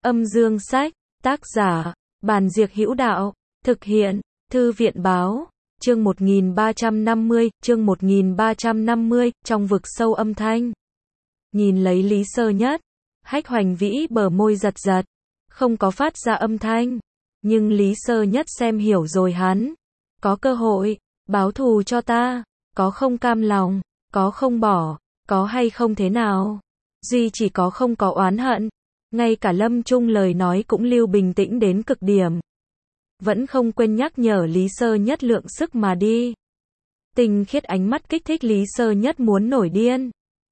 Âm dương sách, tác giả, Bàn Diệc Hữu Đạo, thực hiện, Thư viện báo, chương 1350, trong vực sâu âm thanh. Nhìn lấy Lý Sơ Nhất, Hách Hoành Vĩ bờ môi giật giật, không có phát ra âm thanh, nhưng Lý Sơ Nhất xem hiểu rồi hắn. Có cơ hội, báo thù cho ta, có không cam lòng, có không bỏ, có hay không thế nào. Duy chỉ có không có oán hận. Ngay cả Lâm Trung lời nói cũng lưu bình tĩnh đến cực điểm. Vẫn không quên nhắc nhở Lý Sơ Nhất lượng sức mà đi. Tinh khiết ánh mắt kích thích Lý Sơ Nhất muốn nổi điên.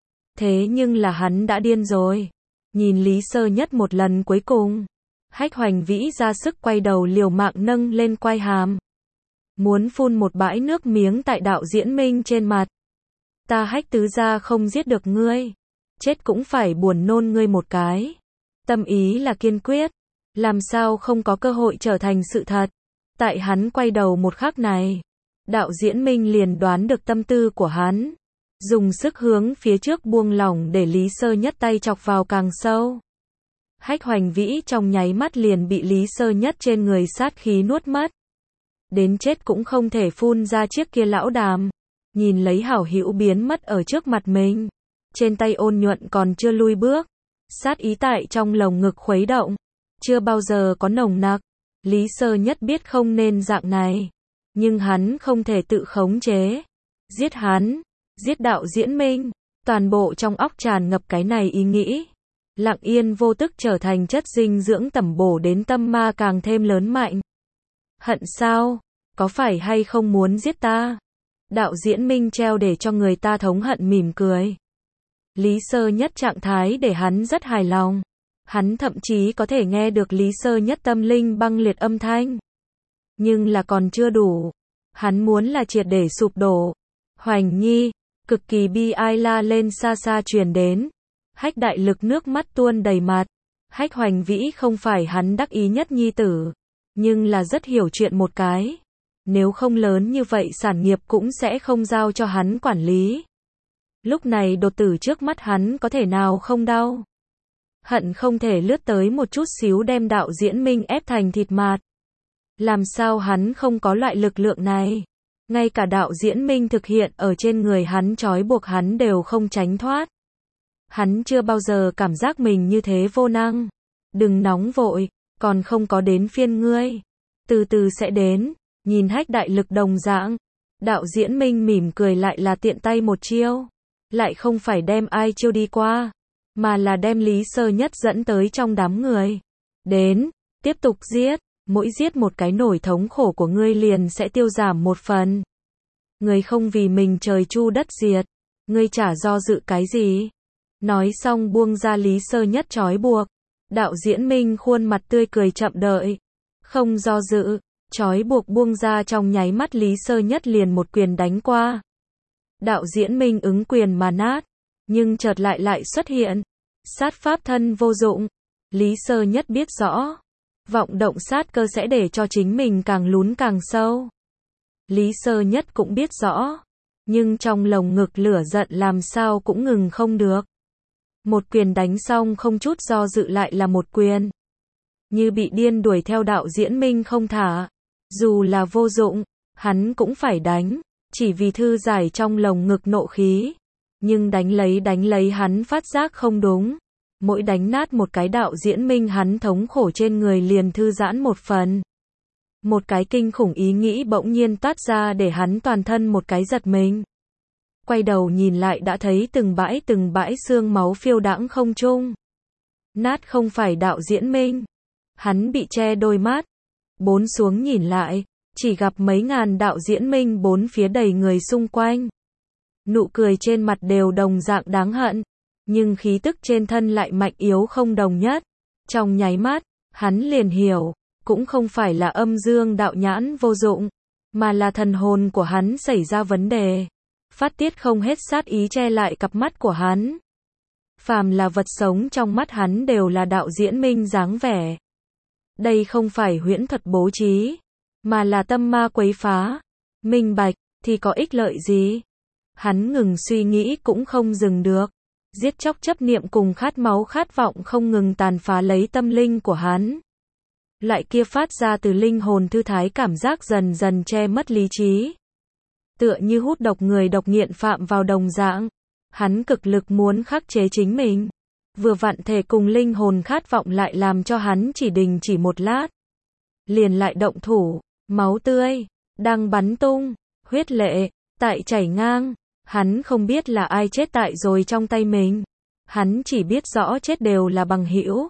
Thế nhưng là hắn đã điên rồi. Nhìn Lý Sơ Nhất một lần cuối cùng. Hách Hoành Vĩ ra sức quay đầu liều mạng nâng lên quai hàm. Muốn phun một bãi nước miếng tại Đạo Diễn Minh trên mặt. Ta Hách tứ gia không giết được ngươi. Chết cũng phải buồn nôn ngươi một cái. Tâm ý là kiên quyết. Làm sao không có cơ hội trở thành sự thật. Tại hắn quay đầu một khắc này. Đạo Diễn Minh liền đoán được tâm tư của hắn. Dùng sức hướng phía trước buông lỏng để Lý Sơ Nhất tay chọc vào càng sâu. Hách Hoành Vĩ trong nháy mắt liền bị Lý Sơ Nhất trên người sát khí nuốt mất. Đến chết cũng không thể phun ra chiếc kia lão đàm. Nhìn lấy hảo hữu biến mất ở trước mặt mình. Trên tay ôn nhuận còn chưa lui bước. Sát ý tại trong lồng ngực khuấy động. Chưa bao giờ có nồng nặc. Lý Sơ Nhất biết không nên dạng này. Nhưng hắn không thể tự khống chế. Giết hắn. Giết Đạo Diễn Minh. Toàn bộ trong óc tràn ngập cái này ý nghĩ. Lặng yên vô tức trở thành chất dinh dưỡng tẩm bổ đến tâm ma càng thêm lớn mạnh. Hận sao? Có phải hay không muốn giết ta? Đạo Diễn Minh treo để cho người ta thống hận mỉm cười. Lý Sơ Nhất trạng thái để hắn rất hài lòng. Hắn thậm chí có thể nghe được Lý Sơ Nhất tâm linh băng liệt âm thanh. Nhưng là còn chưa đủ. Hắn muốn là triệt để sụp đổ. Hoành Nhi, cực kỳ bi ai la lên xa xa truyền đến. Hách Đại Lực nước mắt tuôn đầy mặt. Hách Hoành Vĩ không phải hắn đắc ý nhất nhi tử. Nhưng là rất hiểu chuyện một cái. Nếu không lớn như vậy sản nghiệp cũng sẽ không giao cho hắn quản lý. Lúc này đột tử trước mắt hắn có thể nào không đau. Hận không thể lướt tới một chút xíu đem Đạo Diễn Minh ép thành thịt mạt. Làm sao hắn không có loại lực lượng này. Ngay cả Đạo Diễn Minh thực hiện ở trên người hắn trói buộc hắn đều không tránh thoát. Hắn chưa bao giờ cảm giác mình như thế vô năng. Đừng nóng vội, còn không có đến phiên ngươi. Từ từ sẽ đến. Nhìn Hách Đại Lực đồng dạng. Đạo Diễn Minh mỉm cười lại là tiện tay một chiêu. Lại không phải đem ai chiêu đi qua. Mà là đem Lý Sơ Nhất dẫn tới trong đám người. Đến, tiếp tục giết. Mỗi giết một cái nổi thống khổ của ngươi liền sẽ tiêu giảm một phần. Ngươi không vì mình trời chu đất diệt. Ngươi chả do dự cái gì. Nói xong buông ra Lý Sơ Nhất trói buộc. Đạo Diễn Minh khuôn mặt tươi cười chậm đợi. Không do dự. Trói buộc buông ra trong nháy mắt Lý Sơ Nhất liền một quyền đánh qua. Đạo Diễn Minh ứng quyền mà nát. Nhưng chợt lại xuất hiện. Sát pháp thân vô dụng. Lý Sơ Nhất biết rõ. Vọng động sát cơ sẽ để cho chính mình càng lún càng sâu. Lý Sơ Nhất cũng biết rõ. Nhưng trong lồng ngực lửa giận làm sao cũng ngừng không được. Một quyền đánh xong không chút do dự lại là một quyền. Như bị điên đuổi theo Đạo Diễn Minh không thả. Dù là vô dụng, hắn cũng phải đánh. Chỉ vì thư giải trong lồng ngực nộ khí. Nhưng đánh lấy hắn phát giác không đúng. Mỗi đánh nát một cái Đạo Diễn Minh hắn thống khổ trên người liền thư giãn một phần. Một cái kinh khủng ý nghĩ bỗng nhiên toát ra để hắn toàn thân một cái giật mình. Quay đầu nhìn lại đã thấy từng bãi xương máu phiêu đãng không trung. Nát không phải Đạo Diễn Minh. Hắn bị che đôi mắt. Bốn xuống nhìn lại, chỉ gặp mấy ngàn Đạo Diễn Minh bốn phía đầy người xung quanh. Nụ cười trên mặt đều đồng dạng đáng hận. Nhưng khí tức trên thân lại mạnh yếu không đồng nhất. Trong nháy mắt, hắn liền hiểu. Cũng không phải là âm dương đạo nhãn vô dụng. Mà là thần hồn của hắn xảy ra vấn đề. Phát tiết không hết sát ý che lại cặp mắt của hắn. Phàm là vật sống trong mắt hắn đều là Đạo Diễn Minh dáng vẻ. Đây không phải huyễn thuật bố trí. Mà là tâm ma quấy phá. Minh bạch, thì có ích lợi gì? Hắn ngừng suy nghĩ cũng không dừng được. Giết chóc chấp niệm cùng khát máu khát vọng không ngừng tàn phá lấy tâm linh của hắn. Loại kia phát ra từ linh hồn thư thái cảm giác dần dần che mất lý trí. Tựa như hút độc người độc nghiện phạm vào đồng dạng. Hắn cực lực muốn khắc chế chính mình. Vừa vặn thể cùng linh hồn khát vọng lại làm cho hắn chỉ đình chỉ một lát. Liền lại động thủ, máu tươi, đang bắn tung, huyết lệ, tại chảy ngang. Hắn không biết là ai chết tại rồi trong tay mình. Hắn chỉ biết rõ chết đều là bằng hữu.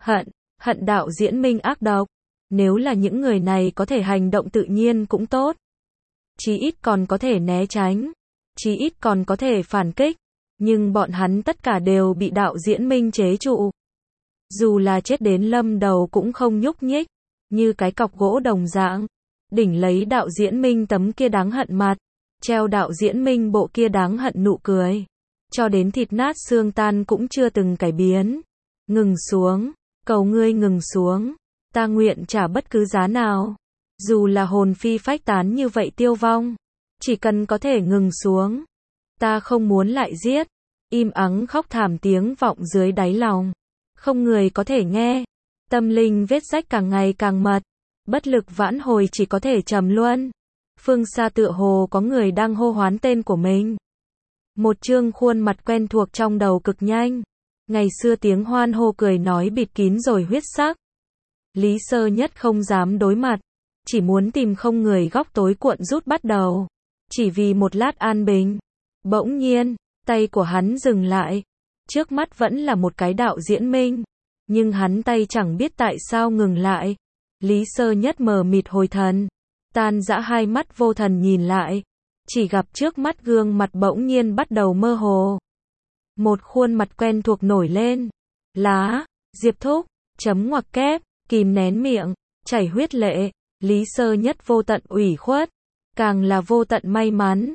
Hận đạo diễn minh ác độc. Nếu là những người này có thể hành động tự nhiên cũng tốt. Chí ít còn có thể né tránh. Chí ít còn có thể phản kích. Nhưng bọn hắn tất cả đều bị đạo diễn minh chế trụ. Dù là chết đến lâm đầu cũng không nhúc nhích. Như cái cọc gỗ đồng dạng. Đỉnh lấy đạo diễn minh tấm kia đáng hận mặt. Treo đạo diễn minh bộ kia đáng hận nụ cười. Cho đến thịt nát xương tan cũng chưa từng cải biến. Ngừng xuống. Cầu ngươi ngừng xuống. Ta nguyện trả bất cứ giá nào. Dù là hồn phi phách tán như vậy tiêu vong. Chỉ cần có thể ngừng xuống. Ta không muốn lại giết. Im ắng khóc thảm tiếng vọng dưới đáy lòng. Không người có thể nghe. Tâm linh vết rách càng ngày càng mật. Bất lực vãn hồi chỉ có thể trầm luân. Phương xa tựa hồ có người đang hô hoán tên của mình. Một trương khuôn mặt quen thuộc trong đầu cực nhanh. Ngày xưa tiếng hoan hô cười nói bịt kín rồi huyết sắc. Lý Sơ Nhất không dám đối mặt. Chỉ muốn tìm không người góc tối cuộn rút bắt đầu. Chỉ vì một lát an bình. Bỗng nhiên, tay của hắn dừng lại. Trước mắt vẫn là một cái đạo diễn minh. Nhưng hắn tay chẳng biết tại sao ngừng lại. Lý Sơ Nhất mờ mịt hồi thần. Tan dã hai mắt vô thần nhìn lại. Chỉ gặp trước mắt gương mặt bỗng nhiên bắt đầu mơ hồ. Một khuôn mặt quen thuộc nổi lên. Lá, Diệp Thúc, chấm ngoặc kép, kìm nén miệng, chảy huyết lệ. Lý Sơ Nhất vô tận ủy khuất. Càng là vô tận may mắn.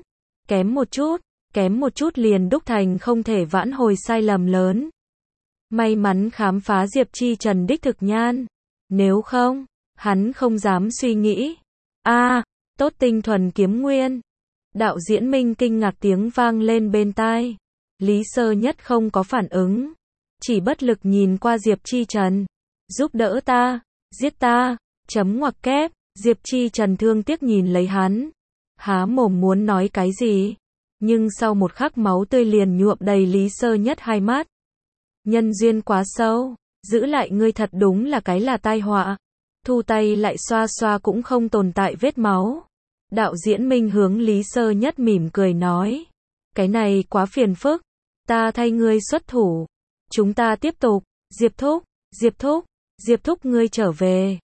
Kém một chút liền đúc thành không thể vãn hồi sai lầm lớn. May mắn khám phá Diệp Chi Trần đích thực nhan. Nếu không, hắn không dám suy nghĩ. Tốt tinh thuần kiếm nguyên. Đạo diễn minh kinh ngạc tiếng vang lên bên tai. Lý Sơ Nhất không có phản ứng. Chỉ bất lực nhìn qua Diệp Chi Trần. Giúp đỡ ta, giết ta, chấm ngoặc kép. Diệp Chi Trần thương tiếc nhìn lấy hắn. Há mồm muốn nói cái gì. Nhưng sau một khắc máu tươi liền nhuộm đầy Lý Sơ Nhất hai mắt. Nhân duyên quá sâu. Giữ lại ngươi thật đúng là cái là tai họa. Thu tay lại xoa xoa cũng không tồn tại vết máu. Đạo diễn minh hướng Lý Sơ Nhất mỉm cười nói. Cái này quá phiền phức. Ta thay ngươi xuất thủ. Chúng ta tiếp tục. Diệp Thúc ngươi trở về.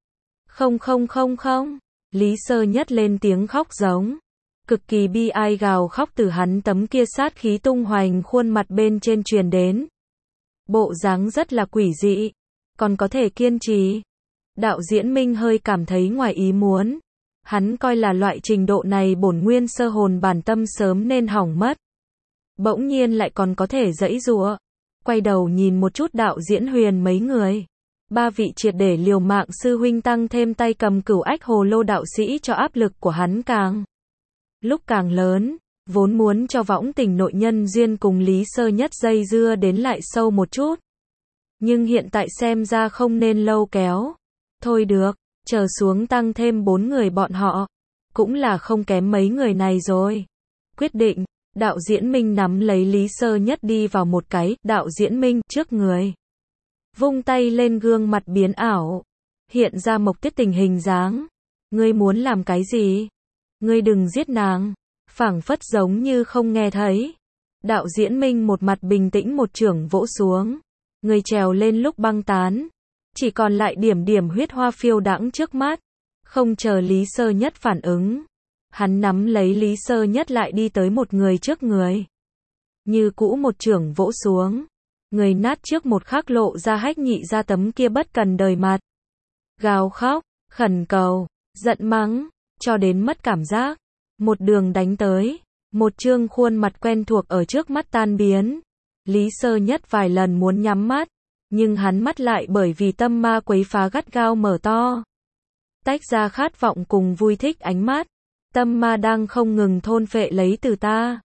Không. Lý Sơ Nhất lên tiếng khóc giống. Cực kỳ bi ai gào khóc từ hắn tấm kia sát khí tung hoành khuôn mặt bên trên truyền đến. Bộ dáng rất là quỷ dị. Còn có thể kiên trì. Đạo diễn minh hơi cảm thấy ngoài ý muốn. Hắn coi là loại trình độ này bổn nguyên sơ hồn bản tâm sớm nên hỏng mất. Bỗng nhiên lại còn có thể giãy giụa. Quay đầu nhìn một chút đạo diễn huyền mấy người. Ba vị triệt để liều mạng sư huynh tăng thêm tay cầm cửu ách hồ lô đạo sĩ cho áp lực của hắn lúc càng lớn. Vốn muốn cho võng tình nội nhân duyên cùng Lý Sơ Nhất dây dưa đến lại sâu một chút. Nhưng hiện tại xem ra không nên lâu kéo. Thôi được, chờ xuống tăng thêm 4 người bọn họ. Cũng là không kém mấy người này rồi. Quyết định, đạo diễn minh nắm lấy Lý Sơ Nhất đi vào một cái, đạo diễn minh trước người. Vung tay lên gương mặt biến ảo. Hiện ra Mộc Tiết Tình hình dáng. Ngươi muốn làm cái gì? Ngươi đừng giết nàng. Phảng phất giống như không nghe thấy. Đạo diễn minh một mặt bình tĩnh một chưởng vỗ xuống. Người trèo lên lúc băng tán. Chỉ còn lại điểm huyết hoa phiêu đãng trước mắt. Không chờ Lý Sơ Nhất phản ứng. Hắn nắm lấy Lý Sơ Nhất lại đi tới một người trước người. Như cũ một chưởng vỗ xuống. Người nát trước một khắc lộ ra hách nhị ra tấm kia bất cần đời mặt. Gào khóc, khẩn cầu, giận mắng, cho đến mất cảm giác. Một đường đánh tới. Một trương khuôn mặt quen thuộc ở trước mắt tan biến. Lý Sơ Nhất vài lần muốn nhắm mắt. Nhưng hắn mắt lại bởi vì tâm ma quấy phá gắt gao mở to. Tách ra khát vọng cùng vui thích ánh mắt. Tâm ma đang không ngừng thôn phệ lấy từ ta.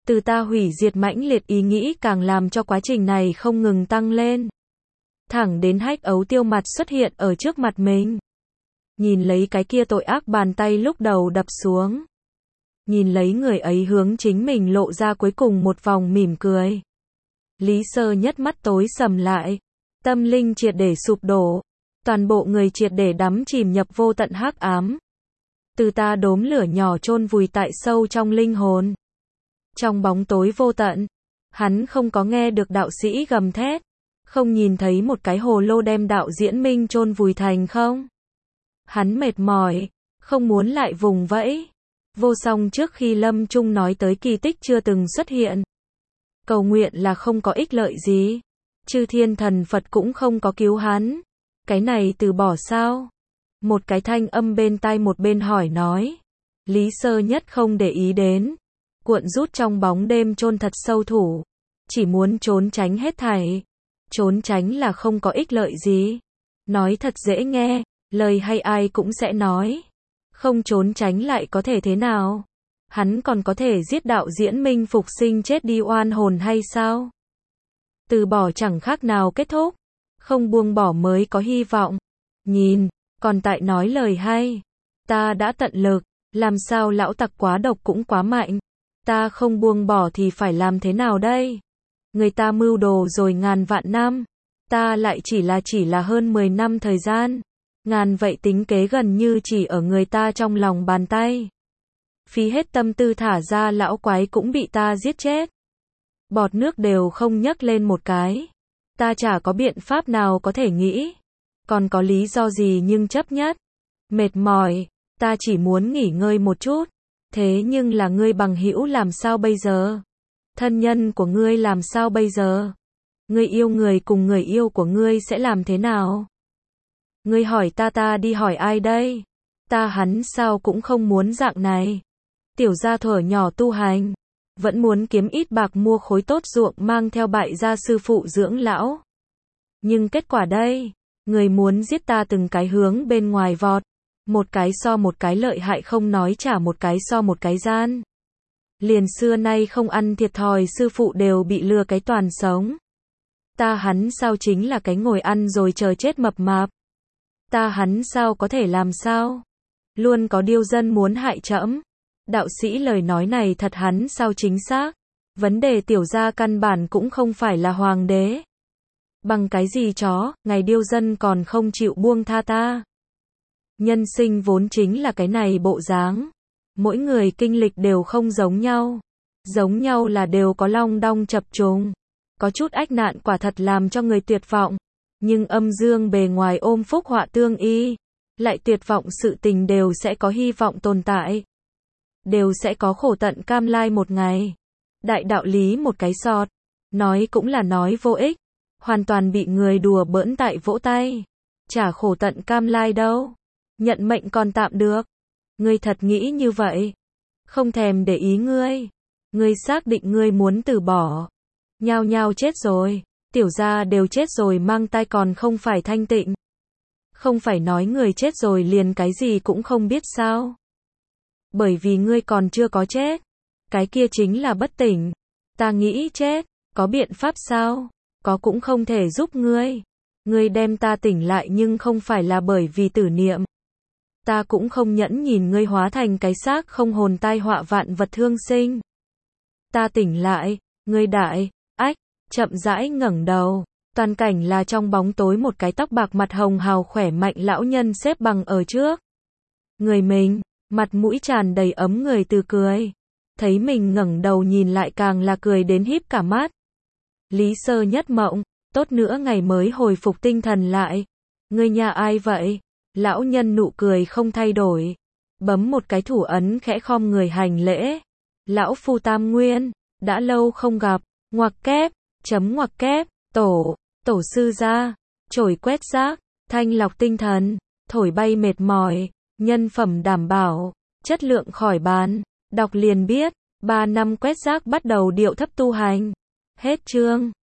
Từ ta hủy diệt mãnh liệt ý nghĩ càng làm cho quá trình này không ngừng tăng lên. Thẳng đến Hách Ấu Tiêu mặt xuất hiện ở trước mặt mình. Nhìn lấy cái kia tội ác bàn tay lúc đầu đập xuống. Nhìn lấy người ấy hướng chính mình lộ ra cuối cùng một vòng mỉm cười. Lý Sơ Nhất mắt tối sầm lại. Tâm linh triệt để sụp đổ. Toàn bộ người triệt để đắm chìm nhập vô tận hắc ám. Từ ta đốm lửa nhỏ chôn vùi tại sâu trong linh hồn. Trong bóng tối vô tận. Hắn không có nghe được đạo sĩ gầm thét. Không nhìn thấy một cái hồ lô đem đạo diễn minh chôn vùi thành không. Hắn mệt mỏi. Không muốn lại vùng vẫy. Vô song trước khi lâm chung nói tới kỳ tích chưa từng xuất hiện. Cầu nguyện là không có ích lợi gì. Chư thiên thần Phật cũng không có cứu hắn. Cái này từ bỏ sao? Một cái thanh âm bên tai một bên hỏi nói. Lý Sơ Nhất không để ý đến. Cuộn rút trong bóng đêm chôn thật sâu thủ. Chỉ muốn trốn tránh hết thảy. Trốn tránh là không có ích lợi gì. Nói thật dễ nghe. Lời hay ai cũng sẽ nói. Không trốn tránh lại có thể thế nào? Hắn còn có thể giết đạo diễn minh phục sinh chết đi oan hồn hay sao? Từ bỏ chẳng khác nào kết thúc. Không buông bỏ mới có hy vọng. Nhìn, còn tại nói lời hay. Ta đã tận lực, làm sao lão tặc quá độc cũng quá mạnh. Ta không buông bỏ thì phải làm thế nào đây? Người ta mưu đồ rồi ngàn vạn năm. Ta lại chỉ là hơn 10 năm thời gian. Ngàn vậy tính kế gần như chỉ ở người ta trong lòng bàn tay. Phí hết tâm tư thả ra lão quái cũng bị ta giết chết. Bọt nước đều không nhấc lên một cái. Ta chả có biện pháp nào có thể nghĩ. Còn có lý do gì nhưng chấp nhất. Mệt mỏi, ta chỉ muốn nghỉ ngơi một chút. Thế nhưng là ngươi bằng hữu làm sao bây giờ? Thân nhân của ngươi làm sao bây giờ? Ngươi yêu người cùng người yêu của ngươi sẽ làm thế nào? Ngươi hỏi ta đi hỏi ai đây? Ta hắn sao cũng không muốn dạng này. Tiểu gia thuở nhỏ tu hành. Vẫn muốn kiếm ít bạc mua khối tốt ruộng mang theo bại gia sư phụ dưỡng lão. Nhưng kết quả đây, người muốn giết ta từng cái hướng bên ngoài vọt. Một cái so một cái lợi hại không nói trả một cái so một cái gian. Liền xưa nay không ăn thiệt thòi sư phụ đều bị lừa cái toàn sống. Ta hắn sao chính là cái ngồi ăn rồi chờ chết mập mạp. Ta hắn sao có thể làm sao? Luôn có điêu dân muốn hại trẫm. Đạo sĩ lời nói này thật hắn sao chính xác? Vấn đề tiểu gia căn bản cũng không phải là hoàng đế. Bằng cái gì chó, ngày điêu dân còn không chịu buông tha ta. Nhân sinh vốn chính là cái này bộ dáng. Mỗi người kinh lịch đều không giống nhau. Giống nhau là đều có long đong chập trùng. Có chút ách nạn quả thật làm cho người tuyệt vọng. Nhưng âm dương bề ngoài ôm phúc họa tương y. Lại tuyệt vọng sự tình đều sẽ có hy vọng tồn tại. Đều sẽ có khổ tận cam lai một ngày. Đại đạo lý một cái sọt. Nói cũng là nói vô ích. Hoàn toàn bị người đùa bỡn tại vỗ tay. Chả khổ tận cam lai đâu. Nhận mệnh còn tạm được. Ngươi thật nghĩ như vậy. Không thèm để ý ngươi. Ngươi xác định ngươi muốn từ bỏ. Nhao nhao chết rồi. Tiểu gia đều chết rồi mang tai còn không phải thanh tịnh. Không phải nói người chết rồi liền cái gì cũng không biết sao. Bởi vì ngươi còn chưa có chết. Cái kia chính là bất tỉnh. Ta nghĩ chết. Có biện pháp sao? Có cũng không thể giúp ngươi. Ngươi đem ta tỉnh lại nhưng không phải là bởi vì tử niệm. Ta cũng không nhẫn nhìn ngươi hóa thành cái xác không hồn tai họa vạn vật thương sinh. Ta tỉnh lại, ngươi đại, ách, chậm rãi ngẩng đầu. Toàn cảnh là trong bóng tối một cái tóc bạc mặt hồng hào khỏe mạnh lão nhân xếp bằng ở trước. Người mình, mặt mũi tràn đầy ấm người từ cười. Thấy mình ngẩng đầu nhìn lại càng là cười đến híp cả mắt. Lý Sơ Nhất mộng, tốt nữa ngày mới hồi phục tinh thần lại. Ngươi nhà ai vậy? Lão nhân nụ cười không thay đổi. Bấm một cái thủ ấn khẽ khom người hành lễ. Lão phu tam nguyên, đã lâu không gặp. Ngoặc kép, chấm ngoặc kép, tổ sư gia, chổi quét rác, thanh lọc tinh thần, thổi bay mệt mỏi, nhân phẩm đảm bảo, chất lượng khỏi bàn. Đọc liền biết, 3 năm quét rác bắt đầu điệu thấp tu hành. Hết chương.